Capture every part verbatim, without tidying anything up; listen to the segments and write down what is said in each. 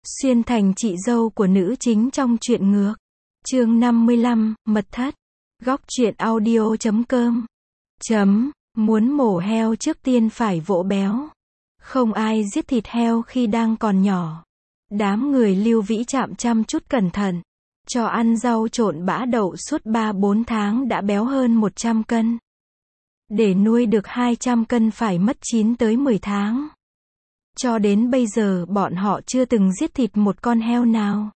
Xuyên thành chị dâu của nữ chính trong truyện ngược. Chương năm mươi lăm, Mật thất. Góc truyện audio chấm com. Chấm, muốn mổ heo trước tiên phải vỗ béo. Không ai giết thịt heo khi đang còn nhỏ. Đám người Lưu Vĩ Trạm chăm chút cẩn thận. Cho ăn rau trộn bã đậu suốt ba bốn tháng đã béo hơn một trăm cân. Để nuôi được hai trăm cân phải mất chín tới mười tháng. Cho đến bây giờ bọn họ chưa từng giết thịt một con heo nào.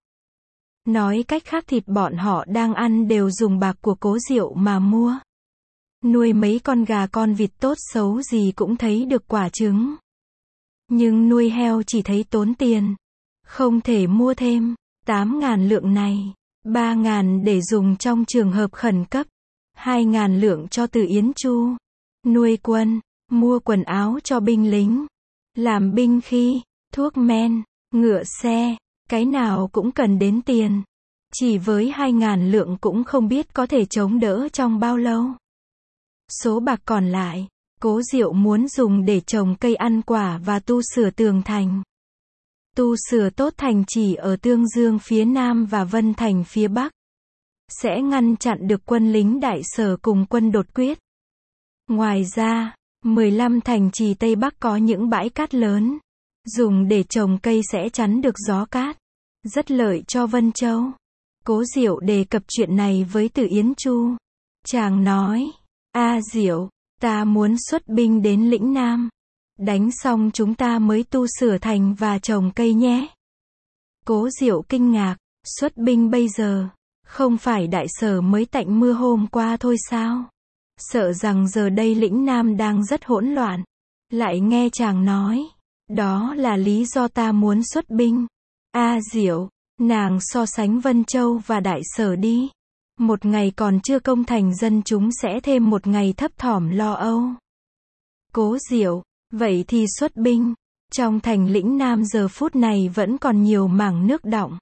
Nói cách khác thịt bọn họ đang ăn đều dùng bạc của Cố Diệu mà mua. Nuôi mấy con gà con vịt tốt xấu gì cũng thấy được quả trứng. Nhưng nuôi heo chỉ thấy tốn tiền. Không thể mua thêm. tám ngàn lượng này. ba ngàn để dùng trong trường hợp khẩn cấp. hai ngàn lượng cho Từ Yến Chu. Nuôi quân. Mua quần áo cho binh lính. Làm binh khí. Thuốc men. Ngựa xe. Cái nào cũng cần đến tiền. Chỉ với hai ngàn lượng cũng không biết có thể chống đỡ trong bao lâu. Số bạc còn lại, Cố Diệu muốn dùng để trồng cây ăn quả và tu sửa tường thành. Tu sửa tốt thành trì ở Tương Dương phía Nam và Vân Thành phía Bắc. Sẽ ngăn chặn được quân lính Đại Sở cùng quân đột quyết. Ngoài ra, mười lăm thành trì Tây Bắc có những bãi cát lớn. Dùng để trồng cây sẽ chắn được gió cát. Rất lợi cho Vân Châu. Cố Diệu đề cập chuyện này với Từ Yến Chu. Chàng nói, A Diệu, ta muốn xuất binh đến lĩnh Nam. Đánh xong chúng ta mới tu sửa thành và trồng cây nhé. Cố Diệu kinh ngạc, xuất binh bây giờ, không phải Đại Sở mới tạnh mưa hôm qua thôi sao? Sợ rằng giờ đây lĩnh Nam đang rất hỗn loạn. Lại nghe chàng nói, đó là lý do ta muốn xuất binh. A Diệu, nàng so sánh Vân Châu và Đại Sở đi. Một ngày còn chưa công thành dân chúng sẽ thêm một ngày thấp thỏm lo âu. Cố Diệu, vậy thì xuất binh. Trong thành lĩnh Nam giờ phút này vẫn còn nhiều mảng nước đọng.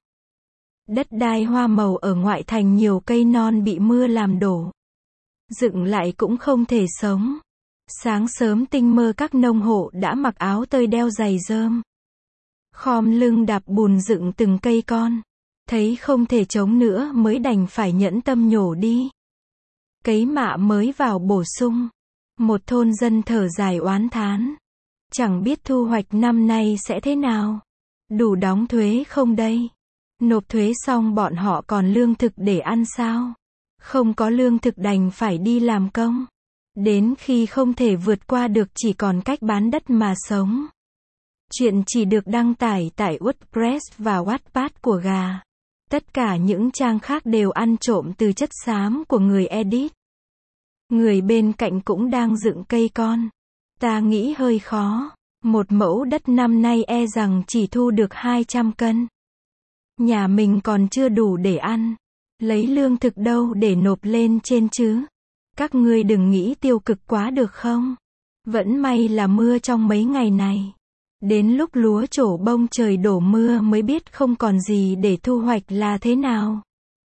Đất đai hoa màu ở ngoại thành nhiều cây non bị mưa làm đổ. Dựng lại cũng không thể sống. Sáng sớm tinh mơ các nông hộ đã mặc áo tơi đeo giày rơm. Khom lưng đạp bùn dựng từng cây con. Thấy không thể chống nữa mới đành phải nhẫn tâm nhổ đi. Cấy mạ mới vào bổ sung. Một thôn dân thở dài oán thán. Chẳng biết thu hoạch năm nay sẽ thế nào. Đủ đóng thuế không đây? Nộp thuế xong bọn họ còn lương thực để ăn sao? Không có lương thực đành phải đi làm công. Đến khi không thể vượt qua được chỉ còn cách bán đất mà sống. Chuyện chỉ được đăng tải tại WordPress và Wattpad của Gà. Tất cả những trang khác đều ăn trộm từ chất xám của người edit. Người bên cạnh cũng đang dựng cây con. Ta nghĩ hơi khó. Một mẫu đất năm nay e rằng chỉ thu được hai trăm cân. Nhà mình còn chưa đủ để ăn. Lấy lương thực đâu để nộp lên trên chứ? Các ngươi đừng nghĩ tiêu cực quá được không? Vẫn may là mưa trong mấy ngày này. Đến lúc lúa trổ bông trời đổ mưa mới biết không còn gì để thu hoạch là thế nào.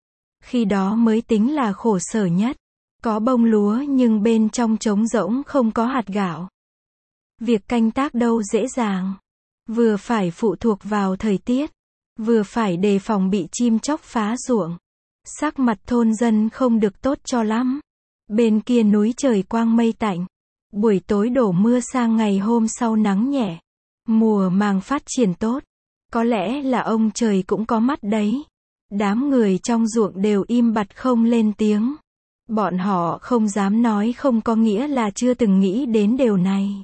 Khi đó mới tính là khổ sở nhất. Có bông lúa nhưng bên trong trống rỗng không có hạt gạo. Việc canh tác đâu dễ dàng. Vừa phải phụ thuộc vào thời tiết. Vừa phải đề phòng bị chim chóc phá ruộng. Sắc mặt thôn dân không được tốt cho lắm. Bên kia núi trời quang mây tạnh. Buổi tối đổ mưa sang ngày hôm sau nắng nhẹ. Mùa màng phát triển tốt. Có lẽ là ông trời cũng có mắt đấy. Đám người trong ruộng đều im bặt không lên tiếng. Bọn họ không dám nói không có nghĩa là chưa từng nghĩ đến điều này.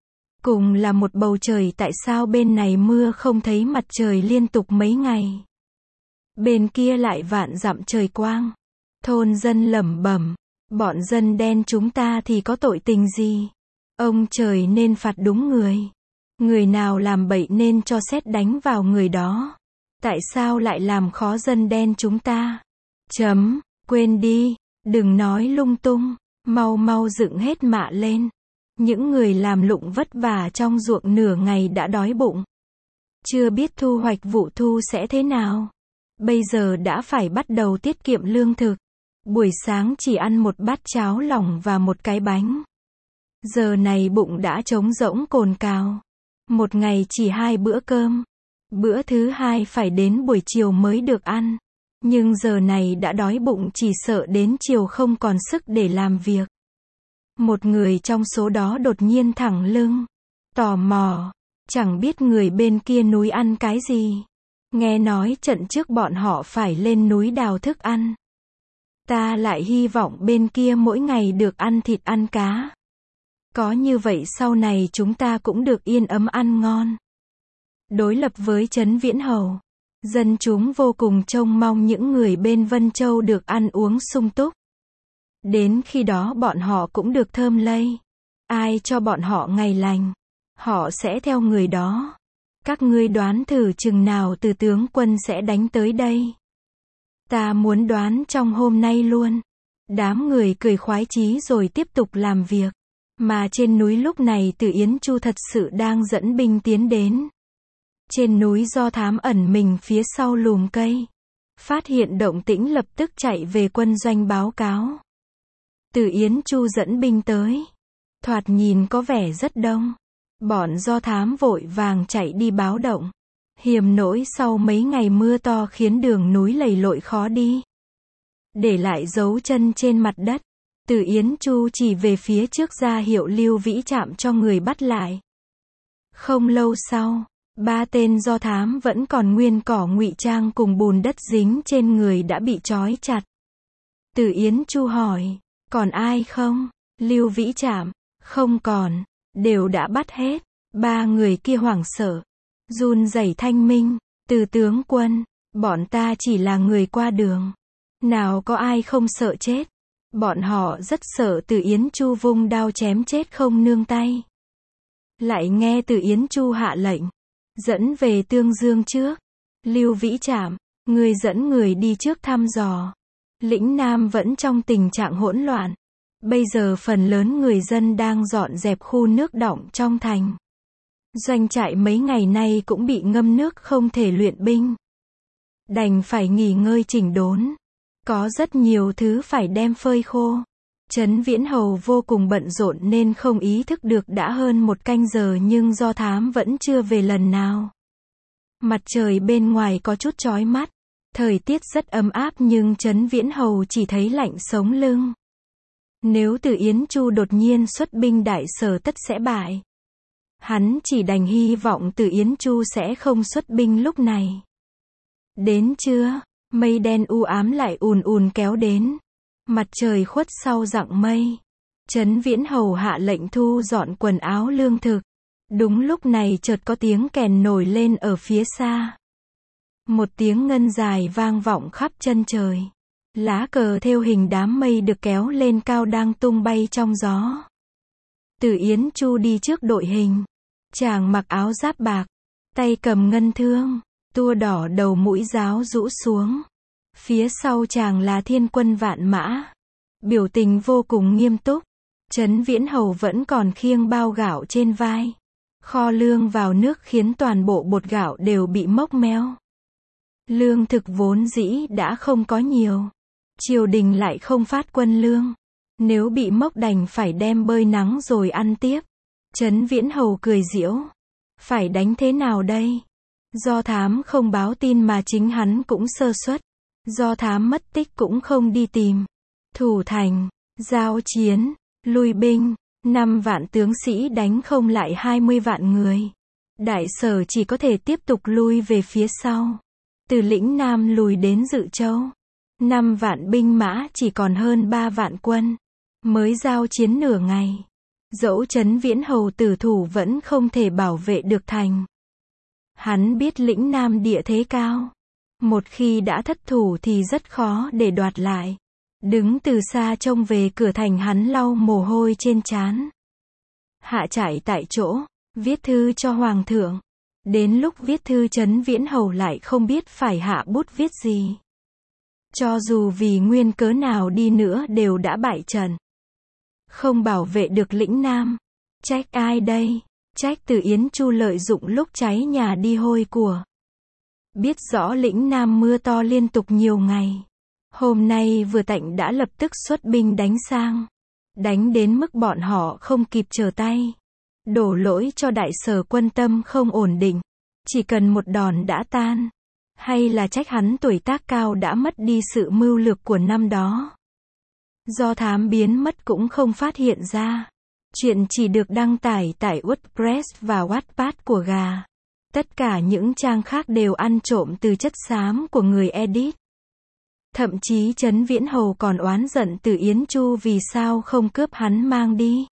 Cùng là một bầu trời tại sao bên này mưa không thấy mặt trời liên tục mấy ngày. Bên kia lại vạn dặm trời quang. Thôn dân lẩm bẩm. Bọn dân đen chúng ta thì có tội tình gì? Ông trời nên phạt đúng người. Người nào làm bậy nên cho sét đánh vào người đó. Tại sao lại làm khó dân đen chúng ta? Chấm, quên đi, đừng nói lung tung, mau mau dựng hết mạ lên. Những người làm lụng vất vả trong ruộng nửa ngày đã đói bụng. Chưa biết thu hoạch vụ thu sẽ thế nào. Bây giờ đã phải bắt đầu tiết kiệm lương thực. Buổi sáng chỉ ăn một bát cháo lòng và một cái bánh. Giờ này bụng đã trống rỗng cồn cào. Một ngày chỉ hai bữa cơm. Bữa thứ hai phải đến buổi chiều mới được ăn. Nhưng giờ này đã đói bụng chỉ sợ đến chiều không còn sức để làm việc. Một người trong số đó đột nhiên thẳng lưng. Tò mò. Chẳng biết người bên kia núi ăn cái gì. Nghe nói trận trước bọn họ phải lên núi đào thức ăn. Ta lại hy vọng bên kia mỗi ngày được ăn thịt ăn cá. Có như vậy sau này chúng ta cũng được yên ấm ăn ngon. Đối lập với Trấn Viễn Hầu, dân chúng vô cùng trông mong những người bên Vân Châu được ăn uống sung túc. Đến khi đó bọn họ cũng được thơm lây. Ai cho bọn họ ngày lành, họ sẽ theo người đó. Các ngươi đoán thử chừng nào Từ tướng quân sẽ đánh tới đây. Ta muốn đoán trong hôm nay luôn. Đám người cười khoái chí rồi tiếp tục làm việc. Mà trên núi lúc này Từ Yến Chu thật sự đang dẫn binh tiến đến. Trên núi Do Thám ẩn mình phía sau lùm cây. Phát hiện động tĩnh lập tức chạy về quân doanh báo cáo. Từ Yến Chu dẫn binh tới. Thoạt nhìn có vẻ rất đông. Bọn Do Thám vội vàng chạy đi báo động. Hiềm nỗi sau mấy ngày mưa to khiến đường núi lầy lội khó đi. Để lại dấu chân trên mặt đất. Từ Yến Chu chỉ về phía trước ra hiệu Lưu Vĩ Trạm cho người bắt lại. Không lâu sau, ba tên Do Thám vẫn còn nguyên cỏ ngụy trang cùng bùn đất dính trên người đã bị trói chặt. Từ Yến Chu hỏi, còn ai không? Lưu Vĩ Trạm, không còn, đều đã bắt hết. Ba người kia hoảng sợ, run rẩy thanh minh, Từ tướng quân, bọn ta chỉ là người qua đường. Nào có ai không sợ chết. Bọn họ rất sợ Từ Yến Chu vung đao chém chết không nương tay. Lại nghe Từ Yến Chu hạ lệnh, dẫn về Tương Dương trước. Lưu Vĩ Trạm, người dẫn người đi trước thăm dò. Lĩnh Nam vẫn trong tình trạng hỗn loạn. Bây giờ phần lớn người dân đang dọn dẹp khu nước đọng trong thành. Doanh trại mấy ngày nay cũng bị ngâm nước không thể luyện binh. Đành phải nghỉ ngơi chỉnh đốn. Có rất nhiều thứ phải đem phơi khô. Trấn Viễn Hầu vô cùng bận rộn nên không ý thức được đã hơn một canh giờ nhưng Do Thám vẫn chưa về lần nào. Mặt trời bên ngoài có chút chói mắt. Thời tiết rất ấm áp nhưng Trấn Viễn Hầu chỉ thấy lạnh sống lưng. Nếu Từ Yến Chu đột nhiên xuất binh đại sở tất sẽ bại. Hắn chỉ đành hy vọng Từ Yến Chu sẽ không xuất binh lúc này. Đến trưa, mây đen u ám lại ùn ùn kéo đến. Mặt trời khuất sau rặng mây. Trấn Viễn Hầu hạ lệnh thu dọn quần áo lương thực. Đúng lúc này chợt có tiếng kèn nổi lên ở phía xa. Một tiếng ngân dài vang vọng khắp chân trời. Lá cờ thêu hình đám mây được kéo lên cao đang tung bay trong gió. Từ Yến Chu đi trước đội hình. Chàng mặc áo giáp bạc, tay cầm ngân thương, tua đỏ đầu mũi giáo rũ xuống. Phía sau chàng là thiên quân vạn mã. Biểu tình vô cùng nghiêm túc. Trấn Viễn Hầu vẫn còn khiêng bao gạo trên vai. Kho lương vào nước khiến toàn bộ bột gạo đều bị mốc meo. Lương thực vốn dĩ đã không có nhiều. Triều đình lại không phát quân lương. Nếu bị mốc đành phải đem bơi nắng rồi ăn tiếp. Trấn Viễn Hầu cười giễu. Phải đánh thế nào đây? Do Thám không báo tin mà chính hắn cũng sơ suất. Do Thám mất tích cũng không đi tìm. Thủ thành, giao chiến, lui binh, năm vạn tướng sĩ đánh không lại hai mươi vạn người. Đại sở chỉ có thể tiếp tục lui về phía sau. Từ lĩnh Nam lùi đến Dự Châu. Năm vạn binh mã chỉ còn hơn ba vạn quân. Mới giao chiến nửa ngày. Dẫu Trấn Viễn Hầu tử thủ vẫn không thể bảo vệ được thành. Hắn biết lĩnh Nam địa thế cao. Một khi đã thất thủ thì rất khó để đoạt lại. Đứng từ xa trông về cửa thành hắn lau mồ hôi trên trán. Hạ trại tại chỗ, viết thư cho Hoàng thượng. Đến lúc viết thư Trấn Viễn Hầu lại không biết phải hạ bút viết gì. Cho dù vì nguyên cớ nào đi nữa đều đã bại trận. Không bảo vệ được lĩnh Nam. Trách ai đây? Trách Từ Yến Chu lợi dụng lúc cháy nhà đi hôi của. Biết rõ lĩnh Nam mưa to liên tục nhiều ngày. Hôm nay vừa tạnh đã lập tức xuất binh đánh sang. Đánh đến mức bọn họ không kịp trở tay. Đổ lỗi cho đại sở quân tâm không ổn định. Chỉ cần một đòn đã tan. Hay là trách hắn tuổi tác cao đã mất đi sự mưu lược của năm đó. Do thám biến mất cũng không phát hiện ra. Chuyện chỉ được đăng tải tại WordPress và Wattpad của gà. Tất cả những trang khác đều ăn trộm từ chất xám của người edit. Thậm chí Trấn Viễn Hầu còn oán giận Từ Yến Chu vì sao không cướp hắn mang đi,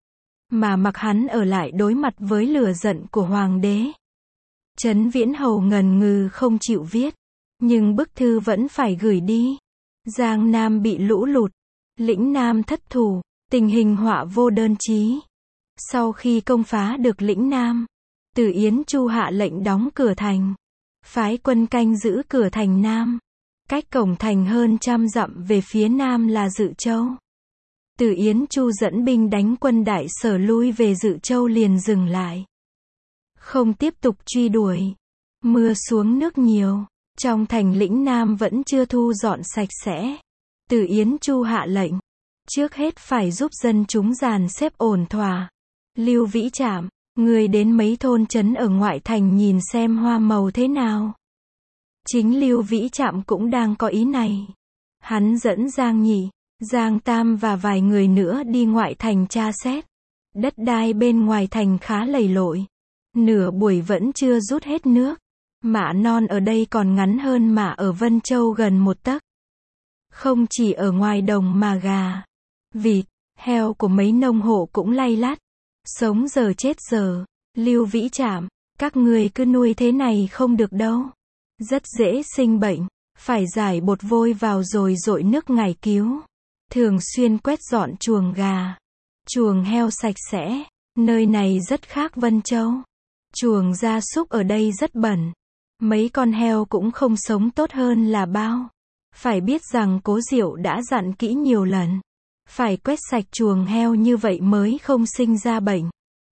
mà mặc hắn ở lại đối mặt với lửa giận của hoàng đế. Trấn Viễn Hầu ngần ngừ không chịu viết, nhưng bức thư vẫn phải gửi đi. Giang Nam bị lũ lụt, lĩnh Nam thất thủ, tình hình họa vô đơn chí. Sau khi công phá được lĩnh Nam, Từ Yến Chu hạ lệnh đóng cửa thành, phái quân canh giữ cửa thành Nam. Cách cổng thành hơn trăm dặm về phía nam là Dự Châu. Từ Yến Chu dẫn binh đánh quân Đại Sở lui về Dự Châu liền dừng lại, không tiếp tục truy đuổi. Mưa xuống nước nhiều, trong thành lĩnh Nam vẫn chưa thu dọn sạch sẽ. Từ Yến Chu hạ lệnh, trước hết phải giúp dân chúng dàn xếp ổn thỏa. Lưu Vĩ Trạm, người đến mấy thôn trấn ở ngoại thành nhìn xem hoa màu thế nào. Chính Lưu Vĩ Trạm cũng đang có ý này. Hắn dẫn Giang Nhị, Giang Tam và vài người nữa đi ngoại thành tra xét. Đất đai bên ngoài thành khá lầy lội. Nửa buổi vẫn chưa rút hết nước. Mạ non ở đây còn ngắn hơn mạ ở Vân Châu gần một tấc. Không chỉ ở ngoài đồng mà gà, vịt, heo của mấy nông hộ cũng lay lắt. Sống giờ chết giờ. Lưu Vĩ Trạm, các người cứ nuôi thế này không được đâu. Rất dễ sinh bệnh, phải giải bột vôi vào rồi dội nước ngải cứu. Thường xuyên quét dọn chuồng gà, chuồng heo sạch sẽ. Nơi này rất khác Vân Châu. Chuồng gia súc ở đây rất bẩn. Mấy con heo cũng không sống tốt hơn là bao. Phải biết rằng Cố Diệu đã dặn kỹ nhiều lần. Phải quét sạch chuồng heo như vậy mới không sinh ra bệnh.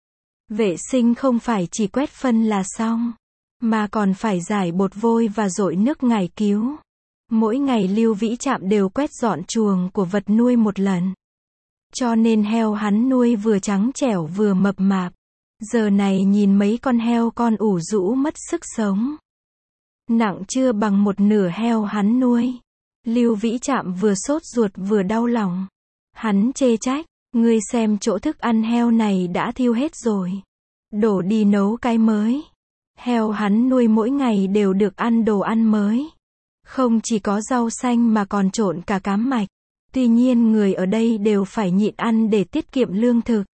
Vệ sinh không phải chỉ quét phân là xong, mà còn phải giải bột vôi và dội nước ngải cứu. Mỗi ngày Lưu Vĩ Trạm đều quét dọn chuồng của vật nuôi một lần. Cho nên heo hắn nuôi vừa trắng trẻo vừa mập mạp. Giờ này nhìn mấy con heo con ủ rũ mất sức sống. Nặng chưa bằng một nửa heo hắn nuôi. Lưu Vĩ Trạm vừa sốt ruột vừa đau lòng. Hắn chê trách, ngươi xem chỗ thức ăn heo này đã thiêu hết rồi. Đổ đi nấu cái mới. Heo hắn nuôi mỗi ngày đều được ăn đồ ăn mới. Không chỉ có rau xanh mà còn trộn cả cám mạch. Tuy nhiên người ở đây đều phải nhịn ăn để tiết kiệm lương thực.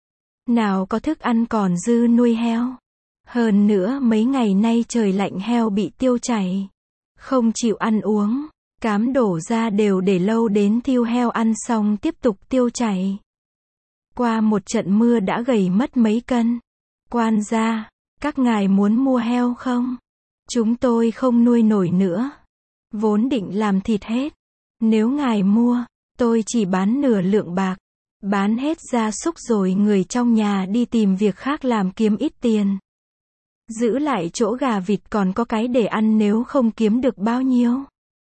Nào có thức ăn còn dư nuôi heo. Hơn nữa mấy ngày nay trời lạnh heo bị tiêu chảy. Không chịu ăn uống. Cám đổ ra đều để lâu đến thiêu heo ăn xong tiếp tục tiêu chảy. Qua một trận mưa đã gầy mất mấy cân. Quan gia, các ngài muốn mua heo không? Chúng tôi không nuôi nổi nữa. Vốn định làm thịt hết. Nếu ngài mua, tôi chỉ bán nửa lượng bạc. Bán hết gia súc rồi người trong nhà đi tìm việc khác làm kiếm ít tiền. Giữ lại chỗ gà vịt còn có cái để ăn nếu không kiếm được bao nhiêu.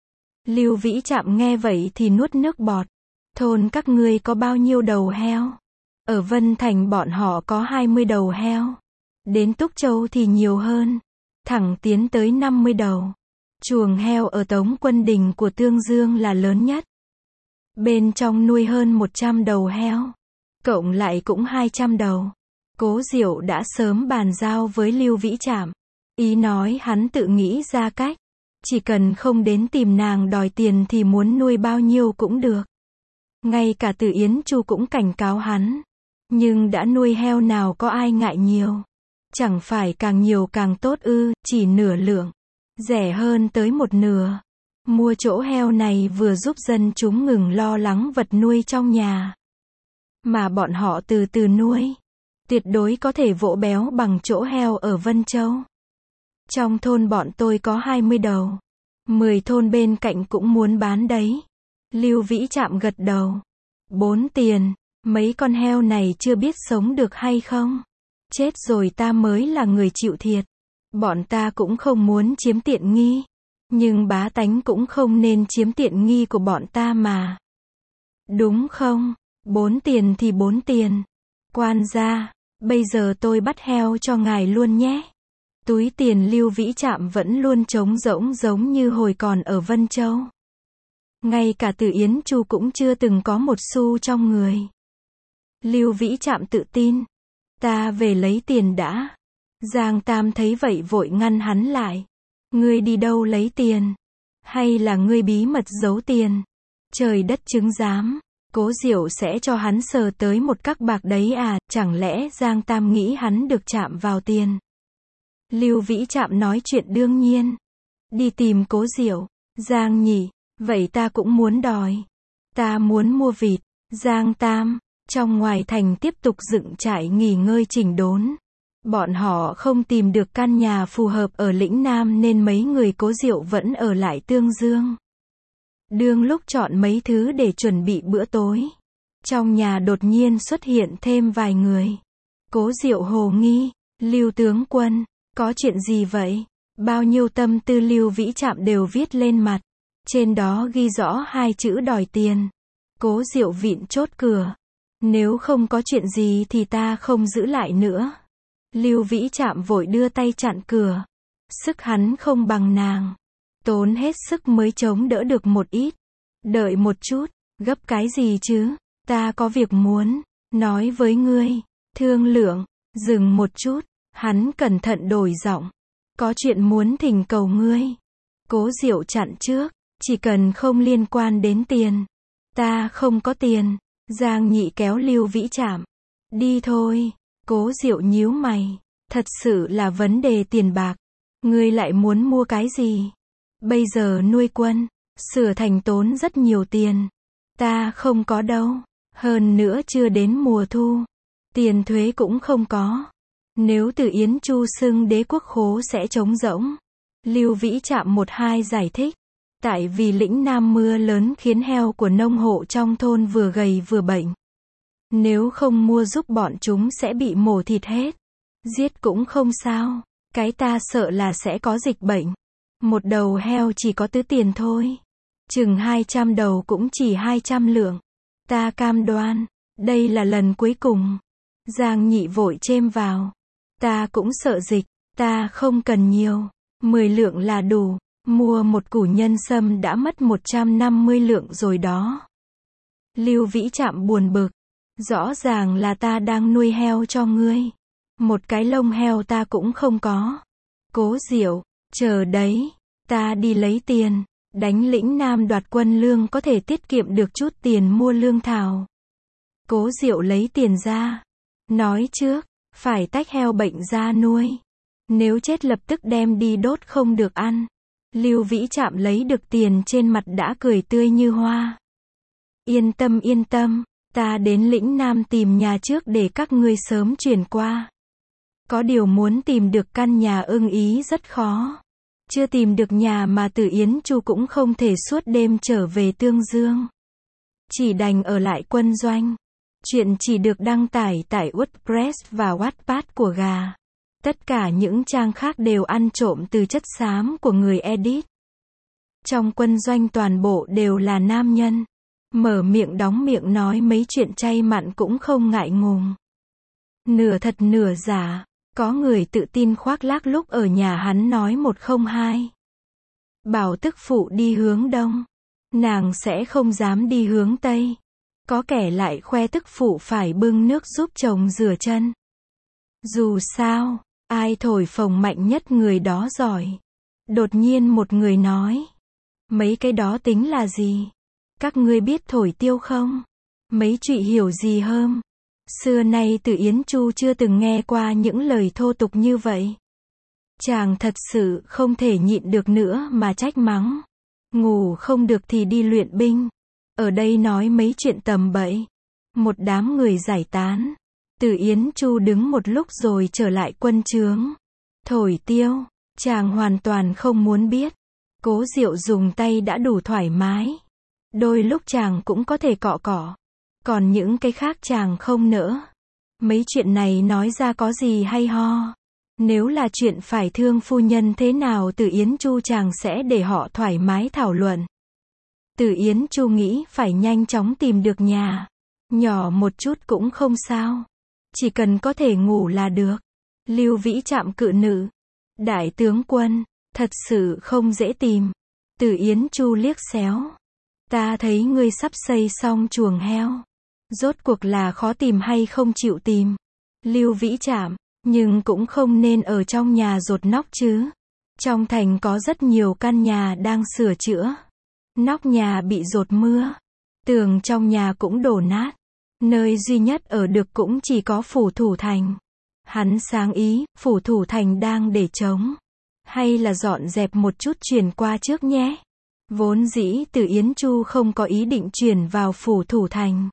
Lưu Vĩ Trạm nghe vậy thì nuốt nước bọt. Thôn các ngươi có bao nhiêu đầu heo? Ở Vân Thành bọn họ có hai mươi đầu heo. Đến Túc Châu thì nhiều hơn. Thẳng tiến tới năm mươi đầu. Chuồng heo ở Tống Quân Đình của Tương Dương là lớn nhất. Bên trong nuôi hơn một trăm đầu heo. Cộng lại cũng hai trăm đầu. Cố Diệu đã sớm bàn giao với Lưu Vĩ Trạm. Ý nói hắn tự nghĩ ra cách. Chỉ cần không đến tìm nàng đòi tiền thì muốn nuôi bao nhiêu cũng được. Ngay cả Từ Yến Chu cũng cảnh cáo hắn. Nhưng đã nuôi heo nào có ai ngại nhiều. Chẳng phải càng nhiều càng tốt ư, chỉ nửa lượng. Rẻ hơn tới một nửa. Mua chỗ heo này vừa giúp dân chúng ngừng lo lắng vật nuôi trong nhà. Mà bọn họ từ từ nuôi. Tuyệt đối có thể vỗ béo bằng chỗ heo ở Vân Châu. Trong thôn bọn tôi có hai mươi đầu. mười thôn bên cạnh cũng muốn bán đấy. Lưu Vĩ Trạm gật đầu. Bốn tiền, mấy con heo này chưa biết sống được hay không. Chết rồi ta mới là người chịu thiệt. Bọn ta cũng không muốn chiếm tiện nghi. Nhưng bá tánh cũng không nên chiếm tiện nghi của bọn ta mà. Đúng không? Bốn tiền thì bốn tiền. Quan gia, bây giờ tôi bắt heo cho ngài luôn nhé. Túi tiền Lưu Vĩ Trạm vẫn luôn trống rỗng giống như hồi còn ở Vân Châu. Ngay cả Từ Yến Chu cũng chưa từng có một xu trong người. Lưu Vĩ Trạm tự tin. Ta về lấy tiền đã. Giang Tam thấy vậy vội ngăn hắn lại. Ngươi đi đâu lấy tiền? Hay là ngươi bí mật giấu tiền? Trời đất chứng giám. Cố Diệu sẽ cho hắn sờ tới một các bạc đấy à, chẳng lẽ Giang Tam nghĩ hắn được chạm vào tiền? Lưu Vĩ Trạm nói chuyện đương nhiên. Đi tìm Cố Diệu. Giang nhỉ, vậy ta cũng muốn đòi. Ta muốn mua vịt. Giang Tam, trong ngoài thành tiếp tục dựng trại nghỉ ngơi chỉnh đốn. Bọn họ không tìm được căn nhà phù hợp ở lĩnh Nam nên mấy người Cố Diệu vẫn ở lại Tương Dương. Đương lúc chọn mấy thứ để chuẩn bị bữa tối, trong nhà đột nhiên xuất hiện thêm vài người. Cố Diệu hồ nghi, Lưu tướng quân, có chuyện gì vậy? Bao nhiêu tâm tư Lưu Vĩ Trạm đều viết lên mặt. Trên đó ghi rõ hai chữ đòi tiền. Cố Diệu vịn chốt cửa. Nếu không có chuyện gì thì ta không giữ lại nữa. Lưu Vĩ Trạm vội đưa tay chặn cửa. Sức hắn không bằng nàng. Tốn hết sức mới chống đỡ được một ít. Đợi một chút, gấp cái gì chứ? Ta có việc muốn nói với ngươi. Thương lượng, dừng một chút, hắn cẩn thận đổi giọng. Có chuyện muốn thỉnh cầu ngươi. Cố Diệu chặn trước, chỉ cần không liên quan đến tiền. Ta không có tiền. Giang Nhị kéo Lưu Vĩ Trạm. Đi thôi. Cố Diệu nhíu mày. Thật sự là vấn đề tiền bạc. Ngươi lại muốn mua cái gì? Bây giờ nuôi quân, sửa thành tốn rất nhiều tiền. Ta không có đâu. Hơn nữa chưa đến mùa thu. Tiền thuế cũng không có. Nếu Từ Yến Chu xưng đế quốc khố sẽ trống rỗng. Lưu Vĩ Trạm một hai giải thích. Tại vì lĩnh Nam mưa lớn khiến heo của nông hộ trong thôn vừa gầy vừa bệnh. Nếu không mua giúp bọn chúng sẽ bị mổ thịt hết. Giết cũng không sao. Cái ta sợ là sẽ có dịch bệnh. Một đầu heo chỉ có tứ tiền thôi. Chừng hai trăm đầu cũng chỉ hai trăm lượng. Ta cam đoan. Đây là lần cuối cùng. Giang Nhị vội chêm vào. Ta cũng sợ dịch. Ta không cần nhiều. Mười lượng là đủ. Mua một củ nhân sâm đã mất một trăm năm mươi lượng rồi đó. Lưu Vĩ Trạm buồn bực. Rõ ràng là ta đang nuôi heo cho ngươi. Một cái lông heo ta cũng không có. Cố Diệu, chờ đấy. Ta đi lấy tiền. Đánh lĩnh Nam đoạt quân lương có thể tiết kiệm được chút tiền mua lương thảo. Cố Diệu lấy tiền ra. Nói trước, phải tách heo bệnh ra nuôi. Nếu chết lập tức đem đi đốt không được ăn. Lưu Vĩ Trạm lấy được tiền trên mặt đã cười tươi như hoa. Yên tâm yên tâm, ta đến lĩnh Nam tìm nhà trước để các ngươi sớm chuyển qua. Có điều muốn tìm được căn nhà ưng ý rất khó. Chưa tìm được nhà mà Từ Yến Chu cũng không thể suốt đêm trở về Tương Dương. Chỉ đành ở lại quân doanh. Chuyện chỉ được đăng tải tại WordPress và Wattpad của Gà. Tất cả những trang khác đều ăn trộm từ chất xám của người edit. Trong quân doanh toàn bộ đều là nam nhân. Mở miệng đóng miệng nói mấy chuyện chay mặn cũng không ngại ngùng. Nửa thật nửa giả. Có người tự tin khoác lác lúc ở nhà hắn nói một không hai. Bảo tức phụ đi hướng đông. Nàng sẽ không dám đi hướng tây. Có kẻ lại khoe tức phụ phải bưng nước giúp chồng rửa chân. Dù sao, ai thổi phồng mạnh nhất người đó giỏi. Đột nhiên một người nói. Mấy cái đó tính là gì? Các ngươi biết thổi tiêu không? Mấy chị hiểu gì hơn? Xưa nay Từ Yến Chu chưa từng nghe qua những lời thô tục như vậy. Chàng thật sự không thể nhịn được nữa mà trách mắng. Ngủ không được thì đi luyện binh. Ở đây nói mấy chuyện tầm bậy. Một đám người giải tán. Từ Yến Chu đứng một lúc rồi trở lại quân trướng. Thổi tiêu, chàng hoàn toàn không muốn biết. Cố Diệu dùng tay đã đủ thoải mái. Đôi lúc chàng cũng có thể cọ cọ. Còn những cái khác chàng không nỡ. Mấy chuyện này nói ra có gì hay ho. Nếu là chuyện phải thương phu nhân thế nào Từ Yến Chu chàng sẽ để họ thoải mái thảo luận. Từ Yến Chu nghĩ phải nhanh chóng tìm được nhà. Nhỏ một chút cũng không sao. Chỉ cần có thể ngủ là được. Lưu Vĩ Trạm cự nữ. Đại tướng quân, thật sự không dễ tìm. Từ Yến Chu liếc xéo. Ta thấy ngươi sắp xây xong chuồng heo. Rốt cuộc là khó tìm hay không chịu tìm? Lưu Vĩ Trạm, nhưng cũng không nên ở trong nhà dột nóc chứ. Trong thành có rất nhiều căn nhà đang sửa chữa. Nóc nhà bị dột mưa. Tường trong nhà cũng đổ nát. Nơi duy nhất ở được cũng chỉ có phủ thủ thành. Hắn sáng ý, phủ thủ thành đang để trống. Hay là dọn dẹp một chút chuyển qua trước nhé. Vốn dĩ Từ Yến Chu không có ý định chuyển vào phủ thủ thành.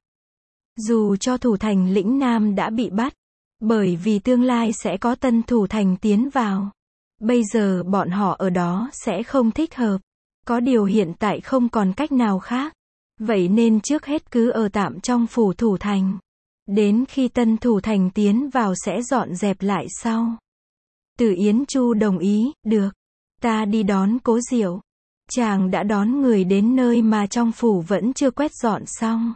Dù cho thủ thành lĩnh Nam đã bị bắt. Bởi vì tương lai sẽ có tân thủ thành tiến vào. Bây giờ bọn họ ở đó sẽ không thích hợp. Có điều hiện tại không còn cách nào khác. Vậy nên trước hết cứ ở tạm trong phủ thủ thành. Đến khi tân thủ thành tiến vào sẽ dọn dẹp lại sau. Từ Yến Chu đồng ý, được. Ta đi đón Cố Diệu. Chàng đã đón người đến nơi mà trong phủ vẫn chưa quét dọn xong.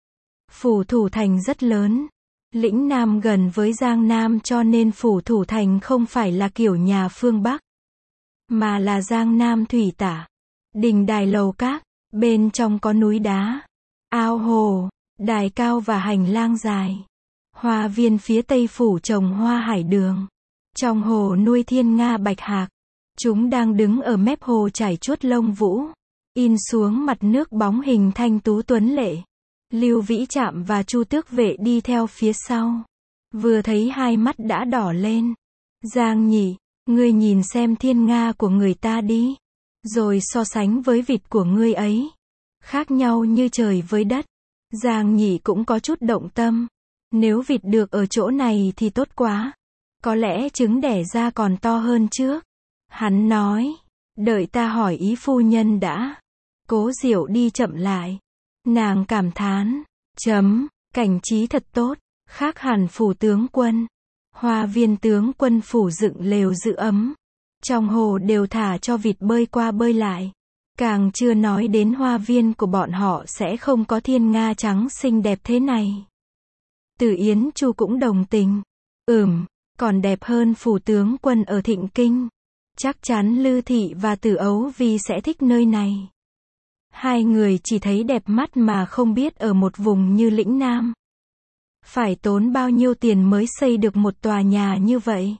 Phủ thủ thành rất lớn. Lĩnh Nam gần với Giang Nam cho nên phủ thủ thành không phải là kiểu nhà phương Bắc. Mà là Giang Nam thủy tả. Đình đài lầu các. Bên trong có núi đá, ao hồ, đài cao và hành lang dài. Hoa viên phía tây phủ trồng hoa hải đường. Trong hồ nuôi thiên nga bạch hạc. Chúng đang đứng ở mép hồ chảy chuốt lông vũ. In xuống mặt nước bóng hình thanh tú tuấn lệ. Lưu Vĩ Trạm và Chu Tước Vệ đi theo phía sau. Vừa thấy hai mắt đã đỏ lên. Giang Nhị, ngươi nhìn xem thiên nga của người ta đi. Rồi so sánh với vịt của ngươi ấy. Khác nhau như trời với đất. Giang Nhị cũng có chút động tâm. Nếu vịt được ở chỗ này thì tốt quá. Có lẽ trứng đẻ ra còn to hơn trước. Hắn nói. Đợi ta hỏi ý phu nhân đã. Cố Diệu đi chậm lại. Nàng cảm thán. Chấm, cảnh trí thật tốt. Khác hẳn phủ tướng quân. Hoa viên tướng quân phủ dựng lều giữ ấm. Trong hồ đều thả cho vịt bơi qua bơi lại. Càng chưa nói đến hoa viên của bọn họ sẽ không có thiên nga trắng xinh đẹp thế này. Từ Yến Chu cũng đồng tình. Ừm, còn đẹp hơn phủ tướng quân ở Thịnh Kinh. Chắc chắn Lư Thị và Từ Ấu Vi sẽ thích nơi này. Hai người chỉ thấy đẹp mắt mà không biết ở một vùng như lĩnh Nam. Phải tốn bao nhiêu tiền mới xây được một tòa nhà như vậy.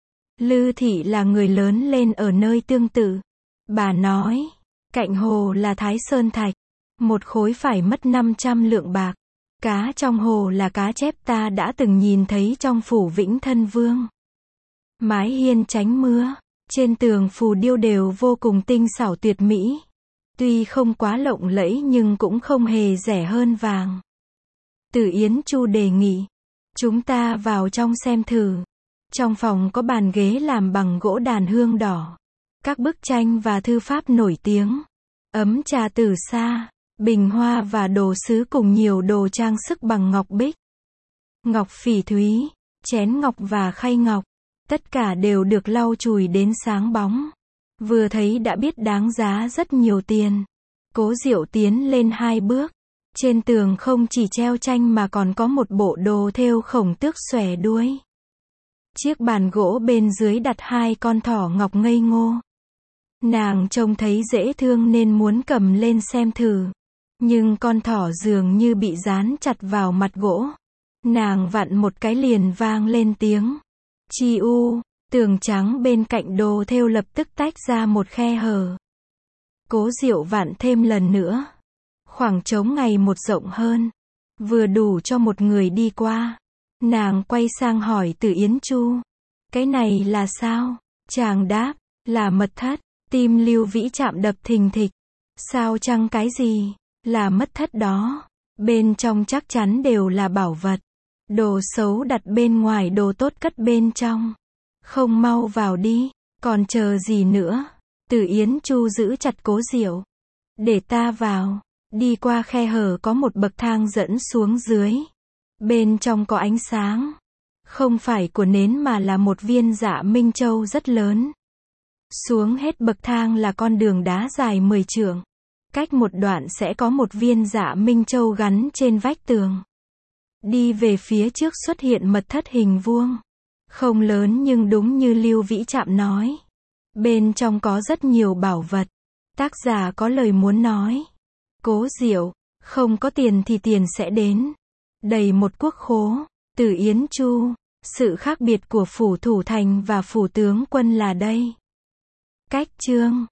Lư Thị là người lớn lên ở nơi tương tự. Bà nói, cạnh hồ là Thái Sơn Thạch. Một khối phải mất năm trăm lượng bạc. Cá trong hồ là cá chép ta đã từng nhìn thấy trong phủ Vĩnh Thân Vương. Mái hiên tránh mưa. Trên tường phù điêu đều vô cùng tinh xảo tuyệt mỹ. Tuy không quá lộng lẫy nhưng cũng không hề rẻ hơn vàng. Từ Yến Chu đề nghị. Chúng ta vào trong xem thử. Trong phòng có bàn ghế làm bằng gỗ đàn hương đỏ. Các bức tranh và thư pháp nổi tiếng. Ấm trà từ xa. Bình hoa và đồ sứ cùng nhiều đồ trang sức bằng ngọc bích. Ngọc phỉ thúy. Chén ngọc và khay ngọc. Tất cả đều được lau chùi đến sáng bóng. Vừa thấy đã biết đáng giá rất nhiều tiền. Cố Diệu tiến lên hai bước. Trên tường không chỉ treo tranh mà còn có một bộ đồ thêu khổng tước xòe đuôi. Chiếc bàn gỗ bên dưới đặt hai con thỏ ngọc ngây ngô. Nàng trông thấy dễ thương nên muốn cầm lên xem thử. Nhưng con thỏ dường như bị dán chặt vào mặt gỗ. Nàng vặn một cái liền vang lên tiếng. Chi u, tường trắng bên cạnh đồ thêu lập tức tách ra một khe hở. Cố Diệu vặn thêm lần nữa. Khoảng trống ngày một rộng hơn. Vừa đủ cho một người đi qua. Nàng quay sang hỏi Từ Yến Chu. Cái này là sao? Chàng đáp, là mật thất. Tim Lưu Vĩ Trạm đập thình thịch. Sao chăng cái gì? Là mật thất đó. Bên trong chắc chắn đều là bảo vật. Đồ xấu đặt bên ngoài, đồ tốt cất bên trong. Không mau vào đi, còn chờ gì nữa? Từ Yến Chu giữ chặt Cố Diệu. Để ta vào. Đi qua khe hở có một bậc thang dẫn xuống dưới. Bên trong có ánh sáng. Không phải của nến mà là một viên dạ minh châu rất lớn. Xuống hết bậc thang là con đường đá dài mười trượng. Cách một đoạn sẽ có một viên dạ minh châu gắn trên vách tường. Đi về phía trước xuất hiện mật thất hình vuông. Không lớn nhưng đúng như Lưu Vĩ Trạm nói. Bên trong có rất nhiều bảo vật. Tác giả có lời muốn nói. Cố Diệu, không có tiền thì tiền sẽ đến. Đầy một quốc khố. Từ Yến Chu, sự khác biệt của phủ thủ thành và phủ tướng quân là đây. Cách chương